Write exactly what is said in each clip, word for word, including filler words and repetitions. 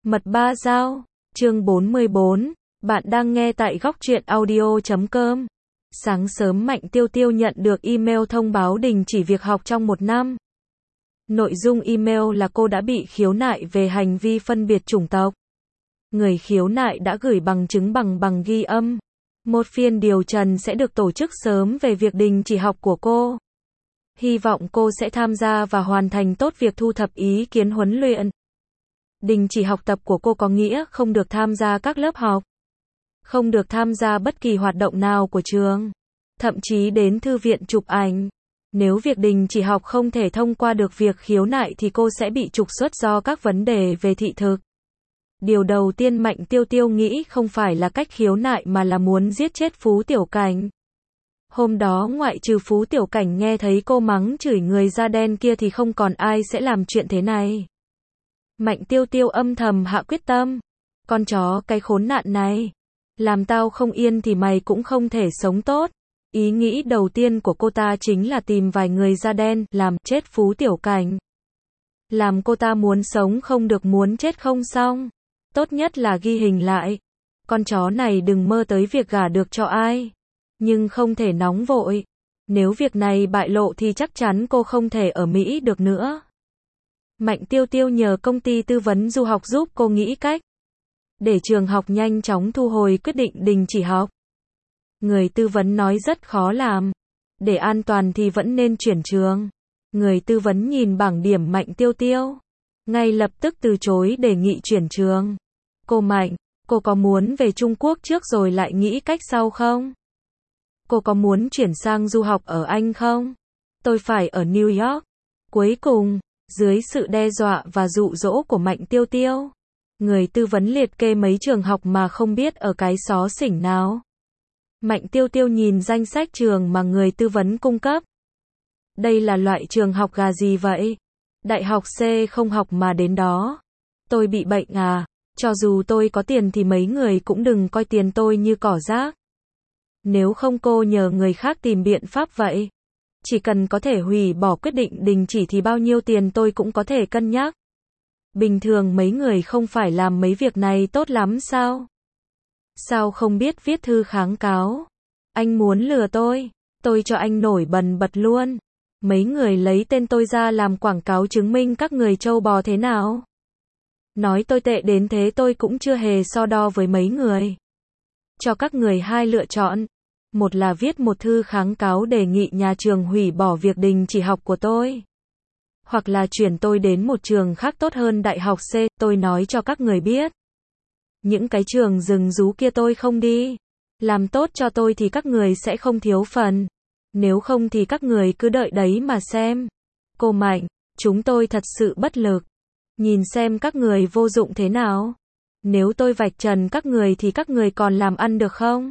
Mật ba dao, chương bốn mươi bốn, bạn đang nghe tại góc truyện audio chấm com. Sáng sớm Mạnh Tiêu Tiêu nhận được email thông báo đình chỉ việc học trong một năm. Nội dung email là cô đã bị khiếu nại về hành vi phân biệt chủng tộc. Người khiếu nại đã gửi bằng chứng bằng bằng ghi âm. Một phiên điều trần sẽ được tổ chức sớm về việc đình chỉ học của cô. Hy vọng cô sẽ tham gia và hoàn thành tốt việc thu thập ý kiến huấn luyện. Đình chỉ học tập của cô có nghĩa không được tham gia các lớp học, không được tham gia bất kỳ hoạt động nào của trường, thậm chí đến thư viện chụp ảnh. Nếu việc đình chỉ học không thể thông qua được việc khiếu nại thì cô sẽ bị trục xuất do các vấn đề về thị thực. Điều đầu tiên Mạnh Tiêu Tiêu nghĩ không phải là cách khiếu nại mà là muốn giết chết Phú Tiểu Cảnh. Hôm đó ngoại trừ Phú Tiểu Cảnh nghe thấy cô mắng chửi người da đen kia thì không còn ai sẽ làm chuyện thế này. Mạnh Tiêu Tiêu âm thầm hạ quyết tâm. Con chó cái khốn nạn này. Làm tao không yên thì mày cũng không thể sống tốt. Ý nghĩ đầu tiên của cô ta chính là tìm vài người da đen, làm chết Phú Tiểu Cảnh. Làm cô ta muốn sống không được muốn chết không xong. Tốt nhất là ghi hình lại. Con chó này đừng mơ tới việc gả được cho ai. Nhưng không thể nóng vội. Nếu việc này bại lộ thì chắc chắn cô không thể ở Mỹ được nữa. Mạnh Tiêu Tiêu nhờ công ty tư vấn du học giúp cô nghĩ cách để trường học nhanh chóng thu hồi quyết định đình chỉ học. Người tư vấn nói rất khó làm. Để an toàn thì vẫn nên chuyển trường. Người tư vấn nhìn bảng điểm Mạnh Tiêu Tiêu, ngay lập tức từ chối đề nghị chuyển trường. Cô Mạnh, cô có muốn về Trung Quốc trước rồi lại nghĩ cách sau không? Cô có muốn chuyển sang du học ở Anh không? Tôi phải ở New York. Cuối cùng, dưới sự đe dọa và dụ dỗ của Mạnh Tiêu Tiêu, người tư vấn liệt kê mấy trường học mà không biết ở cái xó xỉnh nào. Mạnh Tiêu Tiêu nhìn danh sách trường mà người tư vấn cung cấp. Đây là loại trường học gà gì vậy? Đại học C không học mà đến đó. Tôi bị bệnh à? Cho dù tôi có tiền thì mấy người cũng đừng coi tiền tôi như cỏ rác. Nếu không cô nhờ người khác tìm biện pháp vậy. Chỉ cần có thể hủy bỏ quyết định đình chỉ thì bao nhiêu tiền tôi cũng có thể cân nhắc. Bình thường mấy người không phải làm mấy việc này tốt lắm sao? Sao không biết viết thư kháng cáo? Anh muốn lừa tôi, tôi cho anh nổi bần bật luôn. Mấy người lấy tên tôi ra làm quảng cáo chứng minh các người trâu bò thế nào? Nói tôi tệ đến thế tôi cũng chưa hề so đo với mấy người. Cho các người hai lựa chọn. Một là viết một thư kháng cáo đề nghị nhà trường hủy bỏ việc đình chỉ học của tôi. Hoặc là chuyển tôi đến một trường khác tốt hơn Đại học C, tôi nói cho các người biết. Những cái trường rừng rú kia tôi không đi. Làm tốt cho tôi thì các người sẽ không thiếu phần. Nếu không thì các người cứ đợi đấy mà xem. Cô Mạnh, chúng tôi thật sự bất lực. Nhìn xem các người vô dụng thế nào. Nếu tôi vạch trần các người thì các người còn làm ăn được không?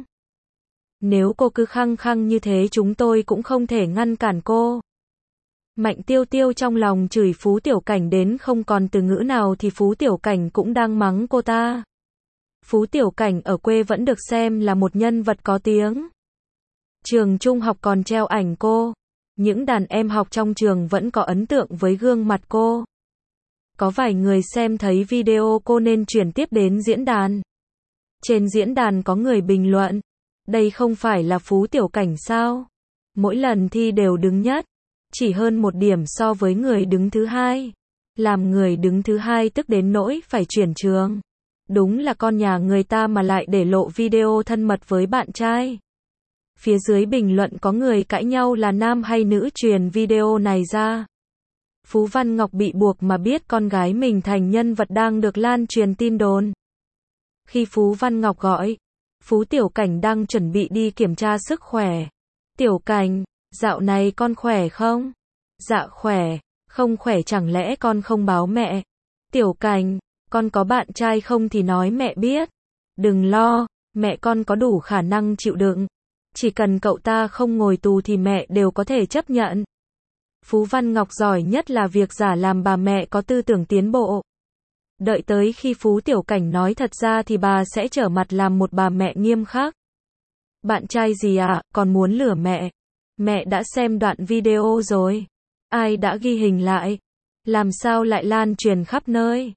Nếu cô cứ khăng khăng như thế chúng tôi cũng không thể ngăn cản cô. Mạnh Tiêu Tiêu trong lòng chửi Phú Tiểu Cảnh đến không còn từ ngữ nào thì Phú Tiểu Cảnh cũng đang mắng cô ta. Phú Tiểu Cảnh ở quê vẫn được xem là một nhân vật có tiếng. Trường trung học còn treo ảnh cô. Những đàn em học trong trường vẫn có ấn tượng với gương mặt cô. Có vài người xem thấy video cô nên chuyển tiếp đến diễn đàn. Trên diễn đàn có người bình luận. Đây không phải là Phú Tiểu Cảnh sao? Mỗi lần thi đều đứng nhất. Chỉ hơn một điểm so với người đứng thứ hai. Làm người đứng thứ hai tức đến nỗi phải chuyển trường. Đúng là con nhà người ta mà lại để lộ video thân mật với bạn trai. Phía dưới bình luận có người cãi nhau là nam hay nữ truyền video này ra. Phú Văn Ngọc bị buộc mà biết con gái mình thành nhân vật đang được lan truyền tin đồn. Khi Phú Văn Ngọc gọi, Phú Tiểu Cảnh đang chuẩn bị đi kiểm tra sức khỏe. Tiểu Cảnh, dạo này con khỏe không? Dạ khỏe, không khỏe chẳng lẽ con không báo mẹ? Tiểu Cảnh, con có bạn trai không thì nói mẹ biết. Đừng lo, mẹ con có đủ khả năng chịu đựng. Chỉ cần cậu ta không ngồi tù thì mẹ đều có thể chấp nhận. Phú Văn Ngọc giỏi nhất là việc giả làm bà mẹ có tư tưởng tiến bộ. Đợi tới khi Phú Tiểu Cảnh nói thật ra thì bà sẽ trở mặt làm một bà mẹ nghiêm khắc. Bạn trai gì ạ, còn muốn lừa mẹ? Mẹ đã xem đoạn video rồi. Ai đã ghi hình lại? Làm sao lại lan truyền khắp nơi?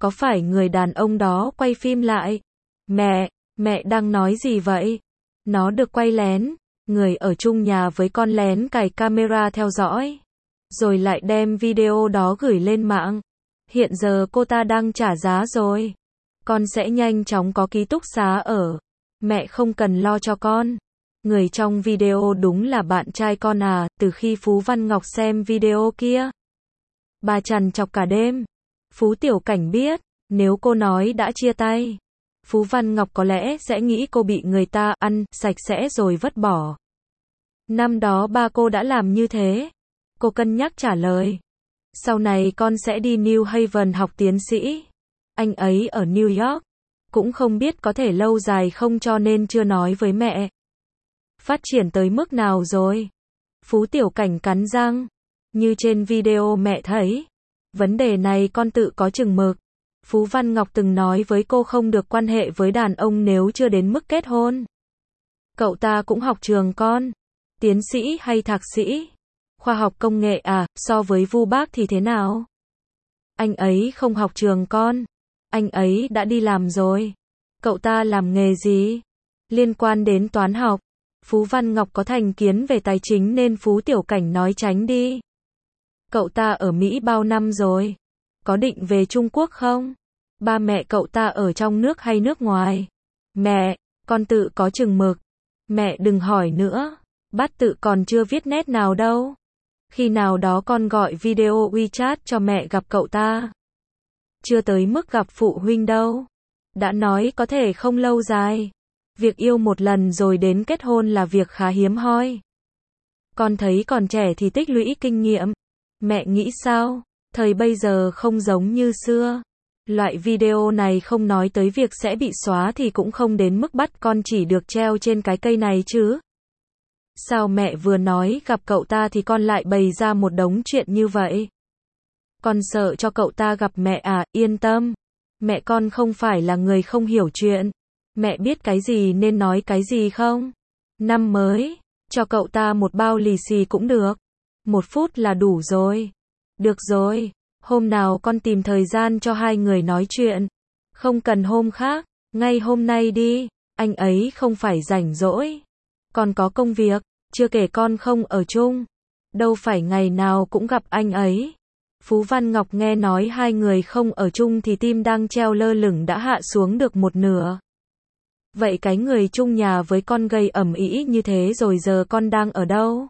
Có phải người đàn ông đó quay phim lại? Mẹ, mẹ đang nói gì vậy? Nó được quay lén, người ở chung nhà với con lén cài camera theo dõi, rồi lại đem video đó gửi lên mạng. Hiện giờ cô ta đang trả giá rồi. Con sẽ nhanh chóng có ký túc xá ở. Mẹ không cần lo cho con. Người trong video đúng là bạn trai con à, từ khi Phú Văn Ngọc xem video kia. Bà trằn trọc cả đêm. Phú Tiểu Cảnh biết, nếu cô nói đã chia tay, Phú Văn Ngọc có lẽ sẽ nghĩ cô bị người ta ăn sạch sẽ rồi vứt bỏ. Năm đó ba cô đã làm như thế. Cô cân nhắc trả lời. Sau này con sẽ đi New Haven học tiến sĩ. Anh ấy ở New York. Cũng không biết có thể lâu dài không cho nên chưa nói với mẹ. Phát triển tới mức nào rồi? Phú Tiểu Cảnh cắn răng. Như trên video mẹ thấy. Vấn đề này con tự có chừng mực. Phú Văn Ngọc từng nói với cô không được quan hệ với đàn ông nếu chưa đến mức kết hôn. Cậu ta cũng học trường con. Tiến sĩ hay thạc sĩ? Khoa học công nghệ à, so với Vu Bác thì thế nào? Anh ấy không học trường con. Anh ấy đã đi làm rồi. Cậu ta làm nghề gì? Liên quan đến toán học. Phú Văn Ngọc có thành kiến về tài chính nên Phú Tiểu Cảnh nói tránh đi. Cậu ta ở Mỹ bao năm rồi? Có định về Trung Quốc không? Ba mẹ cậu ta ở trong nước hay nước ngoài? Mẹ, con tự có chừng mực. Mẹ đừng hỏi nữa. Bát tự còn chưa viết nét nào đâu. Khi nào đó con gọi video WeChat cho mẹ gặp cậu ta. Chưa tới mức gặp phụ huynh đâu. Đã nói có thể không lâu dài. Việc yêu một lần rồi đến kết hôn là việc khá hiếm hoi. Con thấy còn trẻ thì tích lũy kinh nghiệm. Mẹ nghĩ sao? Thời bây giờ không giống như xưa. Loại video này không nói tới việc sẽ bị xóa thì cũng không đến mức bắt con chỉ được treo trên cái cây này chứ. Sao mẹ vừa nói gặp cậu ta thì con lại bày ra một đống chuyện như vậy? Con sợ cho cậu ta gặp mẹ à, yên tâm. Mẹ con không phải là người không hiểu chuyện. Mẹ biết cái gì nên nói cái gì không? Năm mới, cho cậu ta một bao lì xì cũng được. Một phút là đủ rồi. Được rồi, hôm nào con tìm thời gian cho hai người nói chuyện. Không cần hôm khác, ngay hôm nay đi. Anh ấy không phải rảnh rỗi. Con có công việc, chưa kể con không ở chung. Đâu phải ngày nào cũng gặp anh ấy. Phú Văn Ngọc nghe nói hai người không ở chung thì tim đang treo lơ lửng đã hạ xuống được một nửa. Vậy cái người chung nhà với con gây ầm ĩ như thế rồi giờ con đang ở đâu?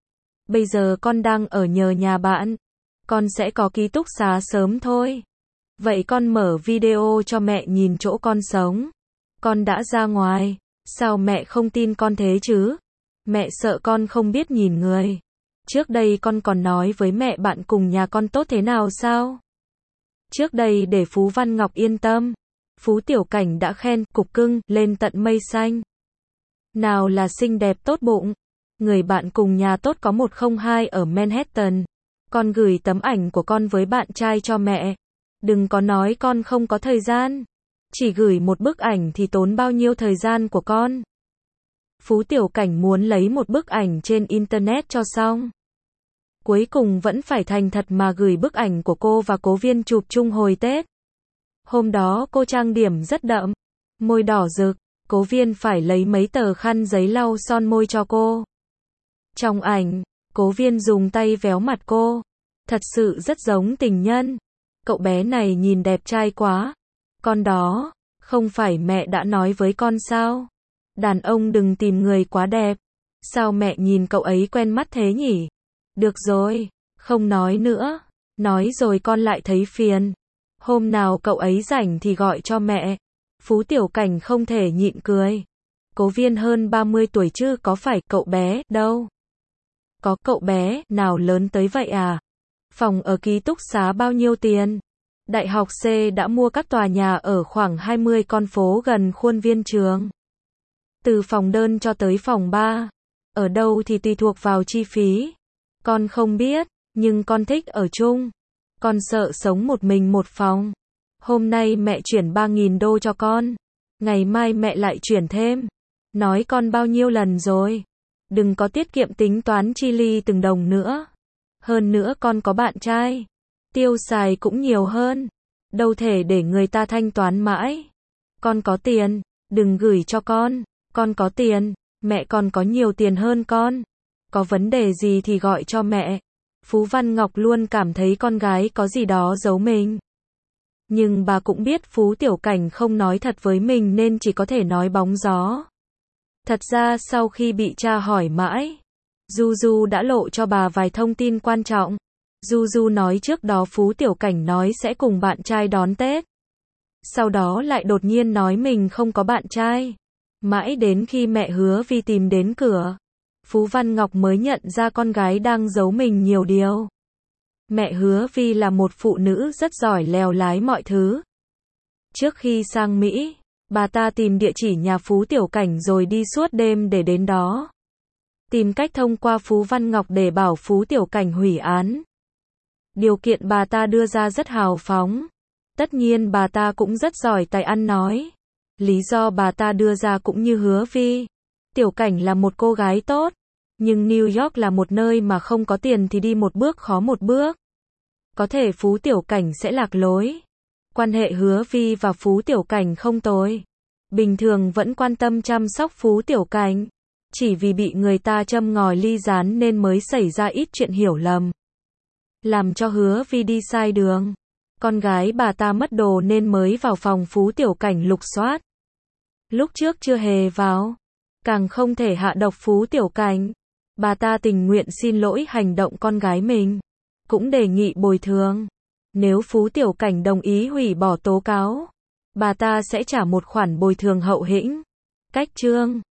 Bây giờ con đang ở nhờ nhà bạn. Con sẽ có ký túc xá sớm thôi. Vậy con mở video cho mẹ nhìn chỗ con sống. Con đã ra ngoài. Sao mẹ không tin con thế chứ? Mẹ sợ con không biết nhìn người. Trước đây con còn nói với mẹ bạn cùng nhà con tốt thế nào sao? Trước đây để Phú Văn Ngọc yên tâm. Phú Tiểu Cảnh đã khen cục cưng lên tận mây xanh. Nào là xinh đẹp tốt bụng. Người bạn cùng nhà tốt có một không hai ở Manhattan. Con gửi tấm ảnh của con với bạn trai cho mẹ. Đừng có nói con không có thời gian. Chỉ gửi một bức ảnh thì tốn bao nhiêu thời gian của con. Phú Tiểu Cảnh muốn lấy một bức ảnh trên Internet cho xong. Cuối cùng vẫn phải thành thật mà gửi bức ảnh của cô và Cố Viên chụp chung hồi Tết. Hôm đó cô trang điểm rất đậm. Môi đỏ rực. Cố Viên phải lấy mấy tờ khăn giấy lau son môi cho cô. Trong ảnh, Cố Viên dùng tay véo mặt cô. Thật sự rất giống tình nhân. Cậu bé này nhìn đẹp trai quá. Con đó, không phải mẹ đã nói với con sao? Đàn ông đừng tìm người quá đẹp. Sao mẹ nhìn cậu ấy quen mắt thế nhỉ? Được rồi, không nói nữa. Nói rồi con lại thấy phiền. Hôm nào cậu ấy rảnh thì gọi cho mẹ. Phú Tiểu Cảnh không thể nhịn cười. Cố Viên hơn ba mươi tuổi chứ có phải cậu bé đâu. Có cậu bé nào lớn tới vậy à? Phòng ở ký túc xá bao nhiêu tiền? Đại học C đã mua các tòa nhà ở khoảng hai mươi con phố gần khuôn viên trường. Từ phòng đơn cho tới phòng ba. Ở đâu thì tùy thuộc vào chi phí. Con không biết, nhưng con thích ở chung. Con sợ sống một mình một phòng. Hôm nay mẹ chuyển ba nghìn đô cho con. Ngày mai mẹ lại chuyển thêm. Nói con bao nhiêu lần rồi. Đừng có tiết kiệm tính toán chi ly từng đồng nữa. Hơn nữa con có bạn trai. Tiêu xài cũng nhiều hơn. đâu thể để người ta thanh toán mãi. Con có tiền, đừng gửi cho con. Con có tiền, mẹ còn có nhiều tiền hơn con. Có vấn đề gì thì gọi cho mẹ. Phú Văn Ngọc luôn cảm thấy con gái có gì đó giấu mình. Nhưng bà cũng biết Phú Tiểu Cảnh không nói thật với mình nên chỉ có thể nói bóng gió. Thật ra sau khi bị cha hỏi mãi, Du Du đã lộ cho bà vài thông tin quan trọng. Du Du nói trước đó Phú Tiểu Cảnh nói sẽ cùng bạn trai đón Tết. Sau đó lại đột nhiên nói mình không có bạn trai. Mãi đến khi mẹ Hứa Vi tìm đến cửa, Phú Văn Ngọc mới nhận ra con gái đang giấu mình nhiều điều. Mẹ Hứa Vi là một phụ nữ rất giỏi lèo lái mọi thứ. Trước khi sang Mỹ, bà ta tìm địa chỉ nhà Phú Tiểu Cảnh rồi đi suốt đêm để đến đó. Tìm cách thông qua Phú Văn Ngọc để bảo Phú Tiểu Cảnh hủy án. Điều kiện bà ta đưa ra rất hào phóng. Tất nhiên bà ta cũng rất giỏi tài ăn nói. Lý do bà ta đưa ra cũng như Hứa Vi. Tiểu Cảnh là một cô gái tốt, nhưng New York là một nơi mà không có tiền thì đi một bước khó một bước. Có thể Phú Tiểu Cảnh sẽ lạc lối. Quan hệ Hứa Vi và Phú Tiểu Cảnh không tồi. Bình thường vẫn quan tâm chăm sóc Phú Tiểu Cảnh. Chỉ vì bị người ta châm ngòi ly gián nên mới xảy ra ít chuyện hiểu lầm. Làm cho Hứa Vi đi sai đường. Con gái bà ta mất đồ nên mới vào phòng Phú Tiểu Cảnh lục soát. Lúc trước chưa hề vào, càng không thể hạ độc Phú Tiểu Cảnh. Bà ta tình nguyện xin lỗi hành động con gái mình, cũng đề nghị bồi thường. Nếu Phú Tiểu Cảnh đồng ý hủy bỏ tố cáo, bà ta sẽ trả một khoản bồi thường hậu hĩnh. Cách chương